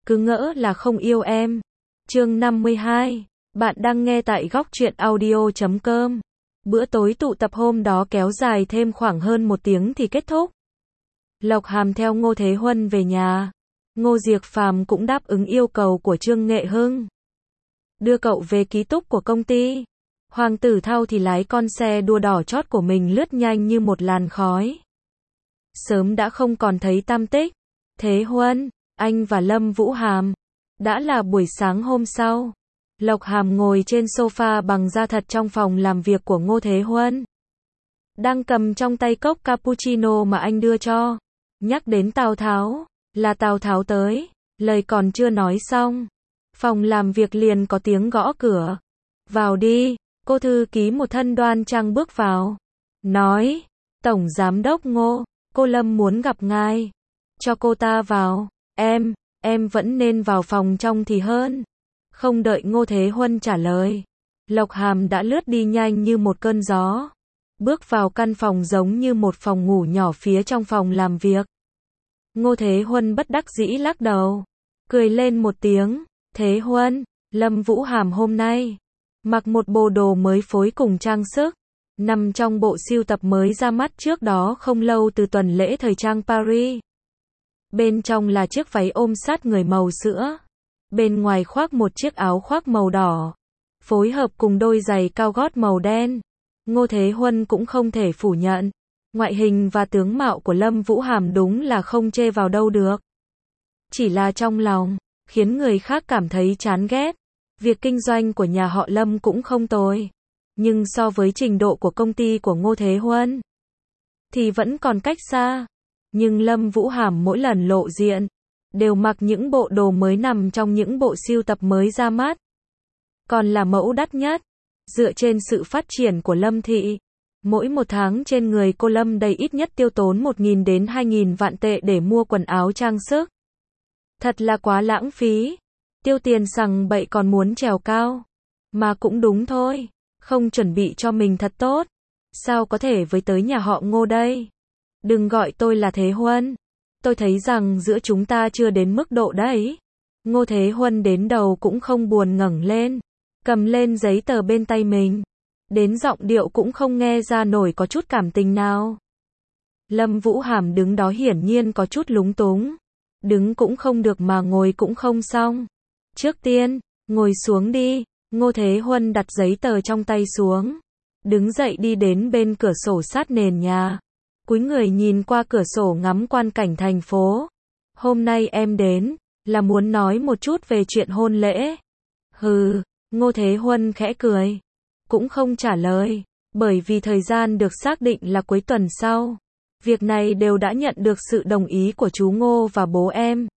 cứ ngỡ là không yêu em. Chương 52. Bạn đang nghe tại góc truyện audio.com. Bữa tối tụ tập hôm đó kéo dài thêm khoảng hơn 1 tiếng thì kết thúc. Lộc Hàm theo Ngô Thế Huân về nhà. Ngô Diệc Phàm cũng đáp ứng yêu cầu của Trương Nghệ Hưng, đưa cậu về ký túc của công ty. Hoàng Tử Thao thì lái con xe đua đỏ chót của mình lướt nhanh như một làn khói. Sớm đã không còn thấy tăm tích. Thế Huân, anh và Lâm Vũ Hàm. Đã là buổi sáng hôm sau. Lộc Hàm ngồi trên sofa bằng da thật trong phòng làm việc của Ngô Thế Huân, đang cầm trong tay cốc cappuccino mà anh đưa cho. Nhắc đến Tào Tháo, là Tào Tháo tới. Lời còn chưa nói xong, phòng làm việc liền có tiếng gõ cửa. Vào đi. Cô thư ký một thân đoan trang bước vào, nói: Tổng Giám đốc Ngô, cô Lâm muốn gặp ngài. Cho cô ta vào. Em vẫn nên vào phòng trong thì hơn. Không đợi Ngô Thế Huân trả lời, Lộc Hàm đã lướt đi nhanh như một cơn gió, bước vào căn phòng giống như một phòng ngủ nhỏ phía trong phòng làm việc. Ngô Thế Huân bất đắc dĩ lắc đầu, cười lên một tiếng. Thế Huân, Lâm Vũ Hàm hôm nay mặc một bộ đồ mới phối cùng trang sức, nằm trong bộ sưu tập mới ra mắt trước đó không lâu từ tuần lễ thời trang Paris. Bên trong là chiếc váy ôm sát người màu sữa, bên ngoài khoác một chiếc áo khoác màu đỏ, phối hợp cùng đôi giày cao gót màu đen. Ngô Thế Huân cũng không thể phủ nhận, ngoại hình và tướng mạo của Lâm Vũ Hàm đúng là không chê vào đâu được. Chỉ là trong lòng, khiến người khác cảm thấy chán ghét. Việc kinh doanh của nhà họ Lâm cũng không tồi, nhưng so với trình độ của công ty của Ngô Thế Huân thì vẫn còn cách xa. Nhưng Lâm Vũ Hàm mỗi lần lộ diện đều mặc những bộ đồ mới nằm trong những bộ sưu tập mới ra mắt, còn là mẫu đắt nhất. Dựa trên sự phát triển của Lâm thị, mỗi một tháng trên người cô Lâm đầy ít nhất tiêu tốn 1.000 đến 2.000 vạn tệ để mua quần áo trang sức. Thật là quá lãng phí. Tiêu tiền sằng bậy còn muốn trèo cao. Mà cũng đúng thôi, không chuẩn bị cho mình thật tốt, sao có thể với tới nhà họ Ngô đây. Đừng gọi tôi là Thế Huân. Tôi thấy rằng giữa chúng ta chưa đến mức độ đấy. Ngô Thế Huân đến đầu cũng không buồn ngẩng lên, cầm lên giấy tờ bên tay mình. Đến giọng điệu cũng không nghe ra nổi có chút cảm tình nào. Lâm Vũ Hàm đứng đó hiển nhiên có chút lúng túng. Đứng cũng không được mà ngồi cũng không xong. Trước tiên, ngồi xuống đi. Ngô Thế Huân đặt giấy tờ trong tay xuống, đứng dậy đi đến bên cửa sổ sát nền nhà, cúi người nhìn qua cửa sổ ngắm quang cảnh thành phố. Hôm nay em đến là muốn nói một chút về chuyện hôn lễ. Hừ. Ngô Thế Huân khẽ cười, cũng không trả lời, bởi vì thời gian được xác định là cuối tuần sau. Việc này đều đã nhận được sự đồng ý của chú Ngô và bố em.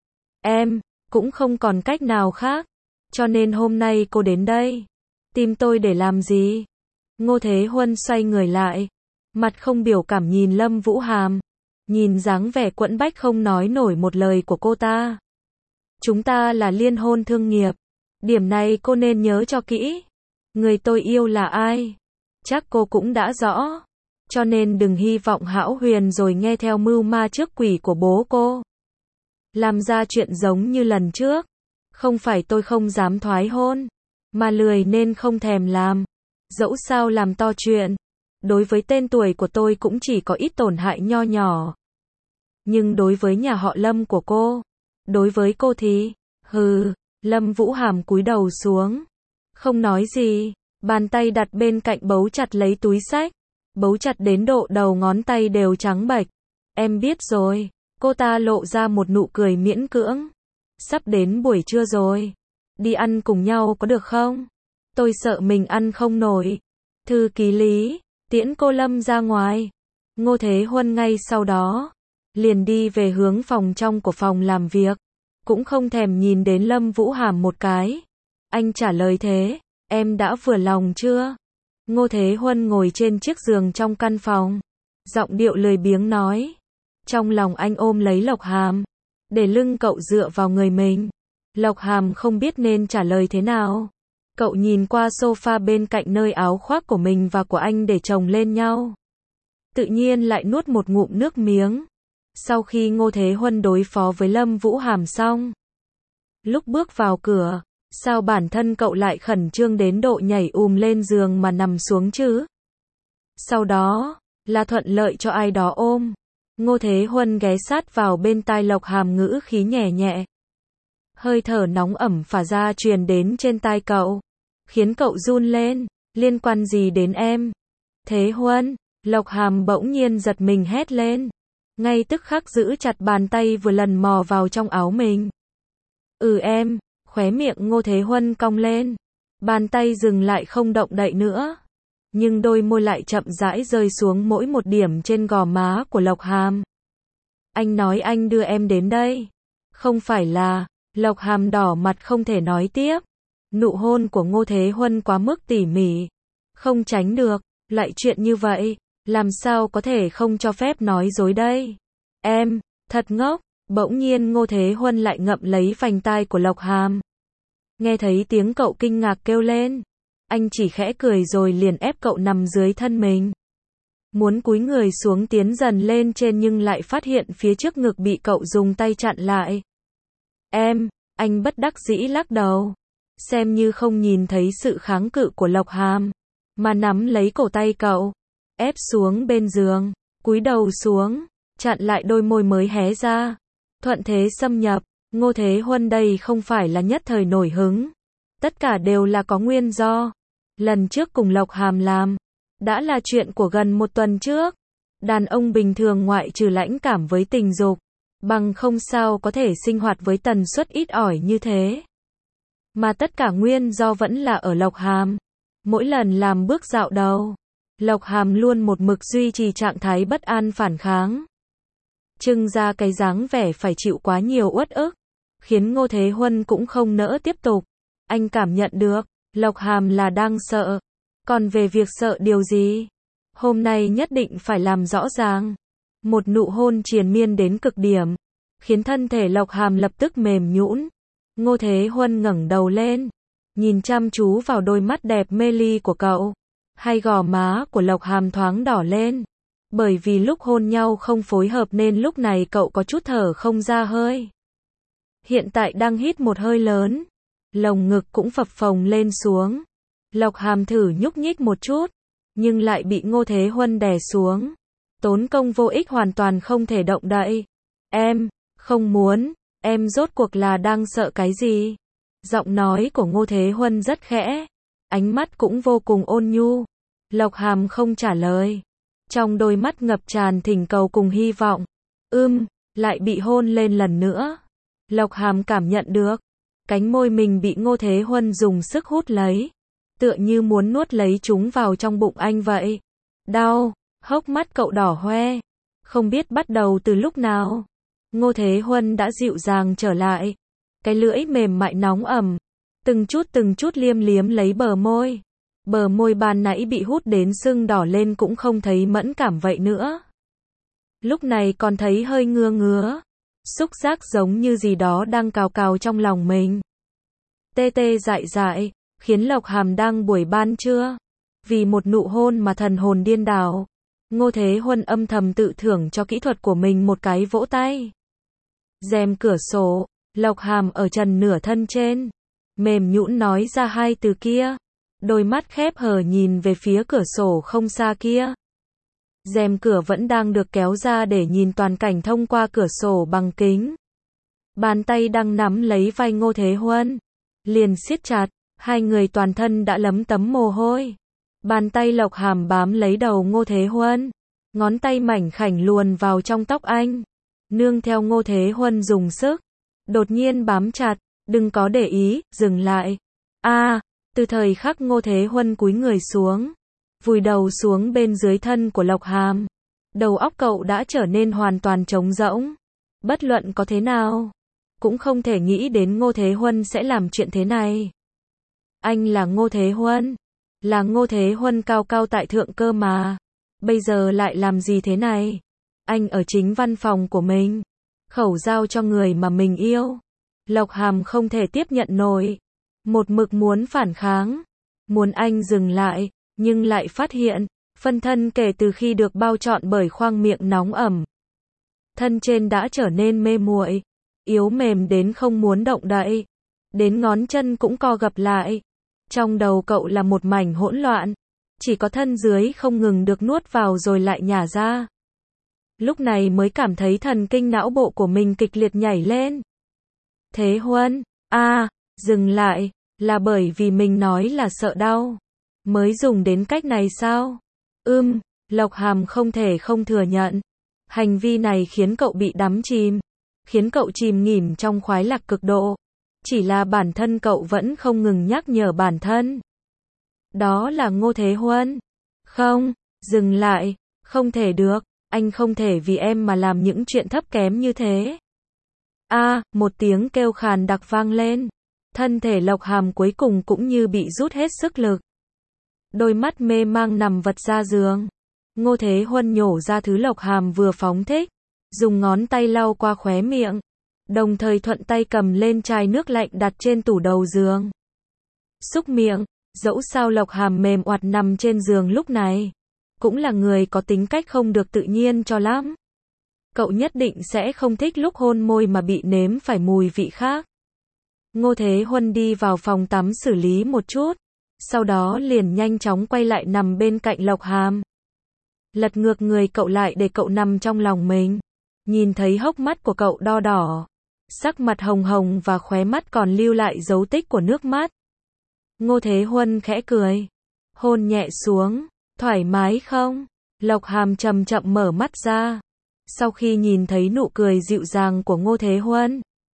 Em cũng không còn cách nào khác, cho nên hôm nay cô đến đây tìm tôi để làm gì? Ngô Thế Huân xoay người lại, mặt không biểu cảm nhìn Lâm Vũ Hàm, nhìn dáng vẻ quẫn bách không nói nổi một lời của cô ta. Chúng ta là liên hôn thương nghiệp, điểm này cô nên nhớ cho kỹ. Người tôi yêu là ai, chắc cô cũng đã rõ, cho nên đừng hy vọng hão huyền rồi nghe theo mưu ma trước quỷ của bố cô, làm ra chuyện giống như lần trước. Không phải tôi không dám thoái hôn, mà lười nên không thèm làm. Dẫu sao làm to chuyện, đối với tên tuổi của tôi cũng chỉ có ít tổn hại nho nhỏ. Nhưng đối với nhà họ Lâm của cô, đối với cô thì, hừ. Lâm Vũ Hàm cúi đầu xuống, không nói gì, bàn tay đặt bên cạnh bấu chặt lấy túi xách, bấu chặt đến độ đầu ngón tay đều trắng bệch. Em biết rồi. Cô ta lộ ra một nụ cười miễn cưỡng. Sắp đến buổi trưa rồi, đi ăn cùng nhau có được không? Tôi sợ mình ăn không nổi. Thư ký Lý, tiễn cô Lâm ra ngoài. Ngô Thế Huân ngay sau đó liền đi về hướng phòng trong của phòng làm việc, cũng không thèm nhìn đến Lâm Vũ Hàm một cái. Anh trả lời thế, em đã vừa lòng chưa? Ngô Thế Huân ngồi trên chiếc giường trong căn phòng, giọng điệu lười biếng nói. Trong lòng anh ôm lấy Lộc Hàm, để lưng cậu dựa vào người mình. Lộc Hàm không biết nên trả lời thế nào. Cậu nhìn qua sofa bên cạnh nơi áo khoác của mình và của anh để chồng lên nhau, tự nhiên lại nuốt một ngụm nước miếng. Sau khi Ngô Thế Huân đối phó với Lâm Vũ Hàm xong, Lúc bước vào cửa, sao bản thân cậu lại khẩn trương đến độ nhảy lên giường mà nằm xuống chứ? Sau đó, là thuận lợi cho ai đó ôm. Ngô Thế Huân ghé sát vào bên tai Lộc Hàm ngữ khí nhẹ nhẹ. Hơi thở nóng ẩm phả ra truyền đến trên tai cậu, khiến cậu run lên. Liên quan gì đến em? Thế Huân, Lộc Hàm bỗng nhiên giật mình hét lên. Ngay tức khắc giữ chặt bàn tay vừa lần mò vào trong áo mình. Em, khóe miệng Ngô Thế Huân cong lên. Bàn tay dừng lại không động đậy nữa. Nhưng đôi môi lại chậm rãi rơi xuống mỗi một điểm trên gò má của Lộc Hàm. Anh nói anh đưa em đến đây. Không phải là, Lộc Hàm đỏ mặt không thể nói tiếp. Nụ hôn của Ngô Thế Huân quá mức tỉ mỉ. Không tránh được, lại chuyện như vậy, làm sao có thể không cho phép nói dối đây. Em, thật ngốc. Bỗng nhiên Ngô Thế Huân lại ngậm lấy vành tai của Lộc Hàm. Nghe thấy tiếng cậu kinh ngạc kêu lên. Anh chỉ khẽ cười rồi liền ép cậu nằm dưới thân mình. Muốn cúi người xuống tiến dần lên trên nhưng lại phát hiện phía trước ngực bị cậu dùng tay chặn lại. Em, anh bất đắc dĩ lắc đầu. Xem như không nhìn thấy sự kháng cự của Lộc Hàm, mà nắm lấy cổ tay cậu, ép xuống bên giường, cúi đầu xuống, chặn lại đôi môi mới hé ra. Thuận thế xâm nhập, Ngô Thế Huân đây không phải là nhất thời nổi hứng. Tất cả đều là có nguyên do. Lần trước cùng Lộc Hàm làm, đã là chuyện của gần một tuần trước. Đàn ông bình thường ngoại trừ lãnh cảm với tình dục, bằng không sao có thể sinh hoạt với tần suất ít ỏi như thế. Mà tất cả nguyên do vẫn là ở Lộc Hàm. Mỗi lần làm bước dạo đầu, Lộc Hàm luôn một mực duy trì trạng thái bất an phản kháng. Trưng ra cái dáng vẻ phải chịu quá nhiều uất ức, khiến Ngô Thế Huân cũng không nỡ tiếp tục. Anh cảm nhận được, Lộc Hàm là đang sợ. Còn về việc sợ điều gì? Hôm nay nhất định phải làm rõ ràng. Một nụ hôn triền miên đến cực điểm, khiến thân thể Lộc Hàm lập tức mềm nhũn. Ngô Thế Huân ngẩng đầu lên, nhìn chăm chú vào đôi mắt đẹp mê ly của cậu. Hai gò má của Lộc Hàm thoáng đỏ lên. Bởi vì lúc hôn nhau không phối hợp nên lúc này cậu có chút thở không ra hơi. Hiện tại đang hít một hơi lớn, lồng ngực cũng phập phồng lên xuống. Lộc Hàm thử nhúc nhích một chút, nhưng lại bị Ngô Thế Huân đè xuống. Tốn công vô ích, hoàn toàn không thể động đậy. Em, không muốn, em rốt cuộc là đang sợ cái gì? Giọng nói của Ngô Thế Huân rất khẽ, ánh mắt cũng vô cùng ôn nhu. Lộc Hàm không trả lời. Trong đôi mắt ngập tràn thỉnh cầu cùng hy vọng. Lại bị hôn lên lần nữa. Lộc Hàm cảm nhận được, cánh môi mình bị Ngô Thế Huân dùng sức hút lấy. Tựa như muốn nuốt lấy chúng vào trong bụng anh vậy. Đau, hốc mắt cậu đỏ hoe. Không biết bắt đầu từ lúc nào, Ngô Thế Huân đã dịu dàng trở lại. Cái lưỡi mềm mại nóng ẩm, từng chút liêm liếm lấy bờ môi. Bờ môi ban nãy bị hút đến sưng đỏ lên cũng không thấy mẫn cảm vậy nữa. Lúc này còn thấy hơi ngứa ngứa. Xúc giác giống như gì đó đang cào cào trong lòng mình. Tê tê dại dại, khiến Lộc Hàm đang buổi ban trưa, vì một nụ hôn mà thần hồn điên đảo. Ngô Thế Huân âm thầm tự thưởng cho kỹ thuật của mình một cái vỗ tay. Rèm cửa sổ, Lộc Hàm ở trần nửa thân trên, mềm nhũn nói ra hai từ kia. Đôi mắt khép hờ nhìn về phía cửa sổ không xa kia. Rèm cửa vẫn đang được kéo ra để nhìn toàn cảnh thông qua cửa sổ bằng kính. Bàn tay đang nắm lấy vai Ngô Thế Huân, liền siết chặt, hai người toàn thân đã lấm tấm mồ hôi. Bàn tay Lộc Hàm bám lấy đầu Ngô Thế Huân, ngón tay mảnh khảnh luồn vào trong tóc anh. Nương theo Ngô Thế Huân dùng sức, đột nhiên bám chặt, đừng có để ý, dừng lại. Từ thời khắc Ngô Thế Huân cúi người xuống, vùi đầu xuống bên dưới thân của Lộc Hàm, đầu óc cậu đã trở nên hoàn toàn trống rỗng. Bất luận có thế nào, cũng không thể nghĩ đến Ngô Thế Huân sẽ làm chuyện thế này. Anh là Ngô Thế Huân, là Ngô Thế Huân cao cao tại thượng cơ mà. Bây giờ lại làm gì thế này? Anh ở chính văn phòng của mình, khẩu giao cho người mà mình yêu. Lộc Hàm không thể tiếp nhận nổi, một mực muốn phản kháng, muốn anh dừng lại, nhưng lại phát hiện, phân thân kể từ khi được bao trọn bởi khoang miệng nóng ẩm, thân trên đã trở nên mê muội, yếu mềm đến không muốn động đậy. đến ngón chân cũng co gập lại. Trong đầu cậu là một mảnh hỗn loạn, chỉ có thân dưới không ngừng được nuốt vào rồi lại nhả ra. Lúc này mới cảm thấy thần kinh não bộ của mình kịch liệt nhảy lên. Thế Huân, dừng lại, là bởi vì mình nói là sợ đau, mới dùng đến cách này sao? Lộc Hàm không thể không thừa nhận. Hành vi này khiến cậu bị đắm chìm, khiến cậu chìm nghỉm trong khoái lạc cực độ. Chỉ là bản thân cậu vẫn không ngừng nhắc nhở bản thân. Đó là Ngô Thế Huân. Không, dừng lại, không thể được, anh không thể vì em mà làm những chuyện thấp kém như thế. Một tiếng kêu khàn đặc vang lên. Thân thể Lộc Hàm cuối cùng cũng như bị rút hết sức lực. Đôi mắt mê mang nằm vật ra giường. Ngô Thế Huân nhổ ra thứ Lộc Hàm vừa phóng thích, dùng ngón tay lau qua khóe miệng, đồng thời thuận tay cầm lên chai nước lạnh đặt trên tủ đầu giường. Xúc miệng, dẫu sao Lộc Hàm mềm oặt nằm trên giường lúc này, cũng là người có tính cách không được tự nhiên cho lắm. Cậu nhất định sẽ không thích lúc hôn môi mà bị nếm phải mùi vị khác. Ngô Thế Huân đi vào phòng tắm xử lý một chút, sau đó liền nhanh chóng quay lại nằm bên cạnh Lộc Hàm. Lật ngược người cậu lại để cậu nằm trong lòng mình. Nhìn thấy hốc mắt của cậu đo đỏ, sắc mặt hồng hồng và khóe mắt còn lưu lại dấu tích của nước mắt. Ngô Thế Huân khẽ cười, hôn nhẹ xuống, thoải mái không? Lộc Hàm chậm chậm mở mắt ra. Sau khi nhìn thấy nụ cười dịu dàng của Ngô Thế Huân,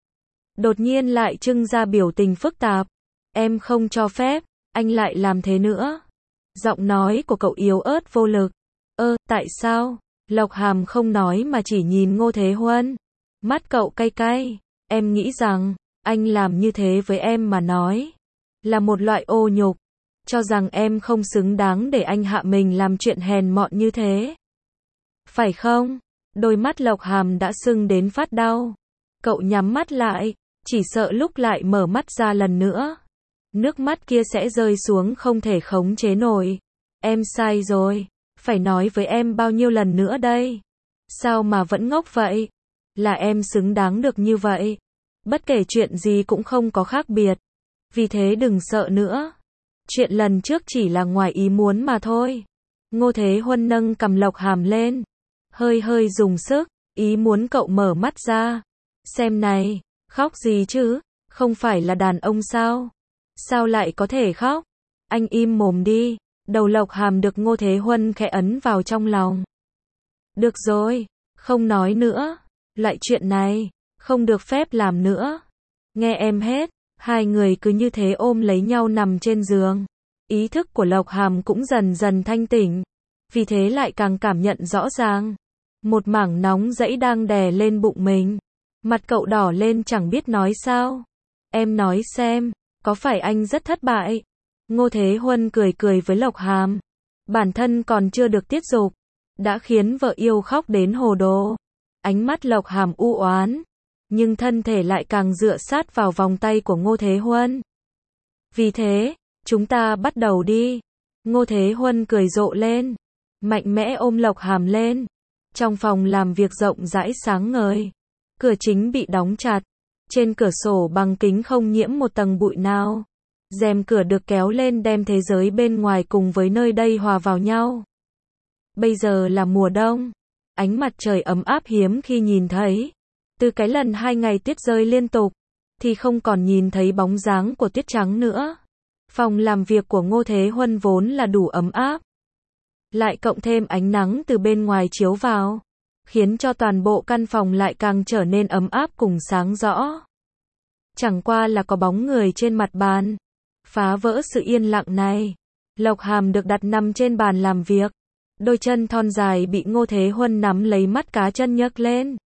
đột nhiên lại trưng ra biểu tình phức tạp. Em không cho phép, anh lại làm thế nữa. Giọng nói của cậu yếu ớt vô lực. Tại sao? Lộc Hàm không nói mà chỉ nhìn Ngô Thế Huân. Mắt cậu cay cay. Em nghĩ rằng, anh làm như thế với em mà nói là một loại ô nhục. Cho rằng em không xứng đáng để anh hạ mình làm chuyện hèn mọn như thế. Phải không? Đôi mắt Lộc Hàm đã sưng đến phát đau. Cậu nhắm mắt lại, chỉ sợ lúc lại mở mắt ra lần nữa, nước mắt kia sẽ rơi xuống không thể khống chế nổi. Em sai rồi. Phải nói với em bao nhiêu lần nữa đây? Sao mà vẫn ngốc vậy? Là em xứng đáng được như vậy. Bất kể chuyện gì cũng không có khác biệt. Vì thế đừng sợ nữa. Chuyện lần trước chỉ là ngoài ý muốn mà thôi. Ngô Thế Huân nâng cằm Lộc Hàm lên, hơi hơi dùng sức, ý muốn cậu mở mắt ra. Xem này, khóc gì chứ? Không phải là đàn ông sao? Sao lại có thể khóc? Anh im mồm đi. Đầu Lộc Hàm được Ngô Thế Huân khẽ ấn vào trong lòng. Được rồi, không nói nữa. Lại chuyện này, không được phép làm nữa. Nghe em hết. Hai người cứ như thế ôm lấy nhau nằm trên giường. Ý thức của Lộc Hàm cũng dần dần thanh tỉnh. Vì thế lại càng cảm nhận rõ ràng. Một mảng nóng rẫy đang đè lên bụng mình. Mặt cậu đỏ lên chẳng biết nói sao. Em nói xem, có phải anh rất thất bại? Ngô Thế Huân cười cười với Lộc Hàm. Bản thân còn chưa được tiết dục, đã khiến vợ yêu khóc đến hồ đồ. Ánh mắt Lộc Hàm u oán, nhưng thân thể lại càng dựa sát vào vòng tay của Ngô Thế Huân. Vì thế, chúng ta bắt đầu đi. Ngô Thế Huân cười rộ lên, mạnh mẽ ôm Lộc Hàm lên. Trong phòng làm việc rộng rãi sáng ngời, cửa chính bị đóng chặt, trên cửa sổ bằng kính không nhiễm một tầng bụi nào. Rèm cửa được kéo lên đem thế giới bên ngoài cùng với nơi đây hòa vào nhau. Bây giờ là mùa đông, ánh mặt trời ấm áp hiếm khi nhìn thấy. Từ cái lần 2 ngày tuyết rơi liên tục, thì không còn nhìn thấy bóng dáng của tuyết trắng nữa. Phòng làm việc của Ngô Thế Huân vốn là đủ ấm áp, lại cộng thêm ánh nắng từ bên ngoài chiếu vào, khiến cho toàn bộ căn phòng lại càng trở nên ấm áp cùng sáng rõ. Chẳng qua là có bóng người trên mặt bàn, phá vỡ sự yên lặng này. Lộc Hàm được đặt nằm trên bàn làm việc, đôi chân thon dài bị Ngô Thế Huân nắm lấy mắt cá chân nhấc lên.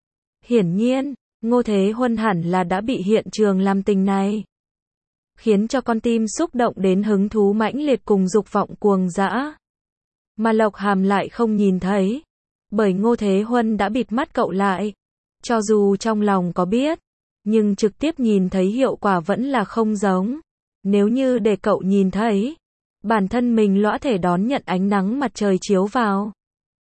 Hiển nhiên, Ngô Thế Huân hẳn là đã bị hiện trường làm tình này, khiến cho con tim xúc động đến hứng thú mãnh liệt cùng dục vọng cuồng dã. Mà Lộc Hàm lại không nhìn thấy, bởi Ngô Thế Huân đã bịt mắt cậu lại. Cho dù trong lòng có biết, nhưng trực tiếp nhìn thấy hiệu quả vẫn là không giống. Nếu như để cậu nhìn thấy, bản thân mình lõa thể đón nhận ánh nắng mặt trời chiếu vào.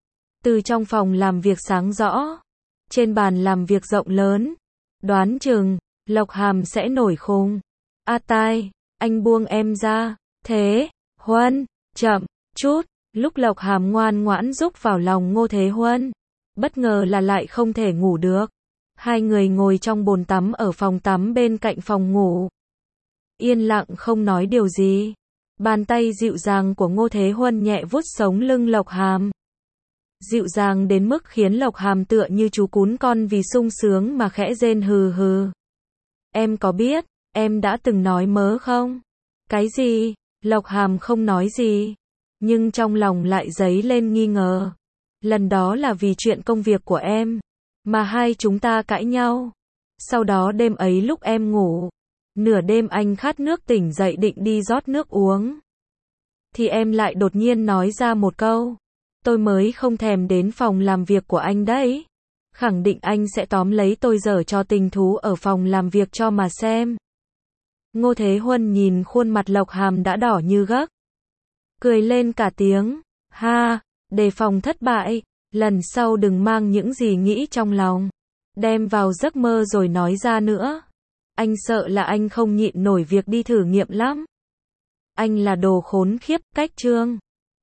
Từ trong phòng làm việc sáng rõ, trên bàn làm việc rộng lớn, đoán chừng Lộc Hàm sẽ nổi khùng. A tai, anh buông em ra. Thế Huân, chậm chút. Lúc Lộc Hàm ngoan ngoãn rúc vào lòng Ngô Thế Huân, bất ngờ là lại không thể ngủ được. Hai người ngồi trong bồn tắm ở phòng tắm bên cạnh phòng ngủ, yên lặng không nói điều gì. Bàn tay dịu dàng của Ngô Thế Huân nhẹ vuốt sống lưng Lộc Hàm, dịu dàng đến mức khiến Lộc Hàm tựa như chú cún con vì sung sướng mà khẽ rên hừ hừ. Em có biết, em đã từng nói mớ không? Cái gì? Lộc Hàm không nói gì, nhưng trong lòng lại dấy lên nghi ngờ. Lần đó là vì chuyện công việc của em, mà hai chúng ta cãi nhau. Sau đó đêm ấy lúc em ngủ, nửa đêm anh khát nước tỉnh dậy định đi rót nước uống, thì em lại đột nhiên nói ra một câu. Tôi mới không thèm đến phòng làm việc của anh đấy. Khẳng định anh sẽ tóm lấy tôi giở trò tình thú ở phòng làm việc cho mà xem. Ngô Thế Huân nhìn khuôn mặt Lộc Hàm đã đỏ như gấc, cười lên cả tiếng. Ha, đề phòng thất bại, lần sau đừng mang những gì nghĩ trong lòng đem vào giấc mơ rồi nói ra nữa. Anh sợ là anh không nhịn nổi việc đi thử nghiệm lắm. Anh là đồ khốn khiếp, cách chương.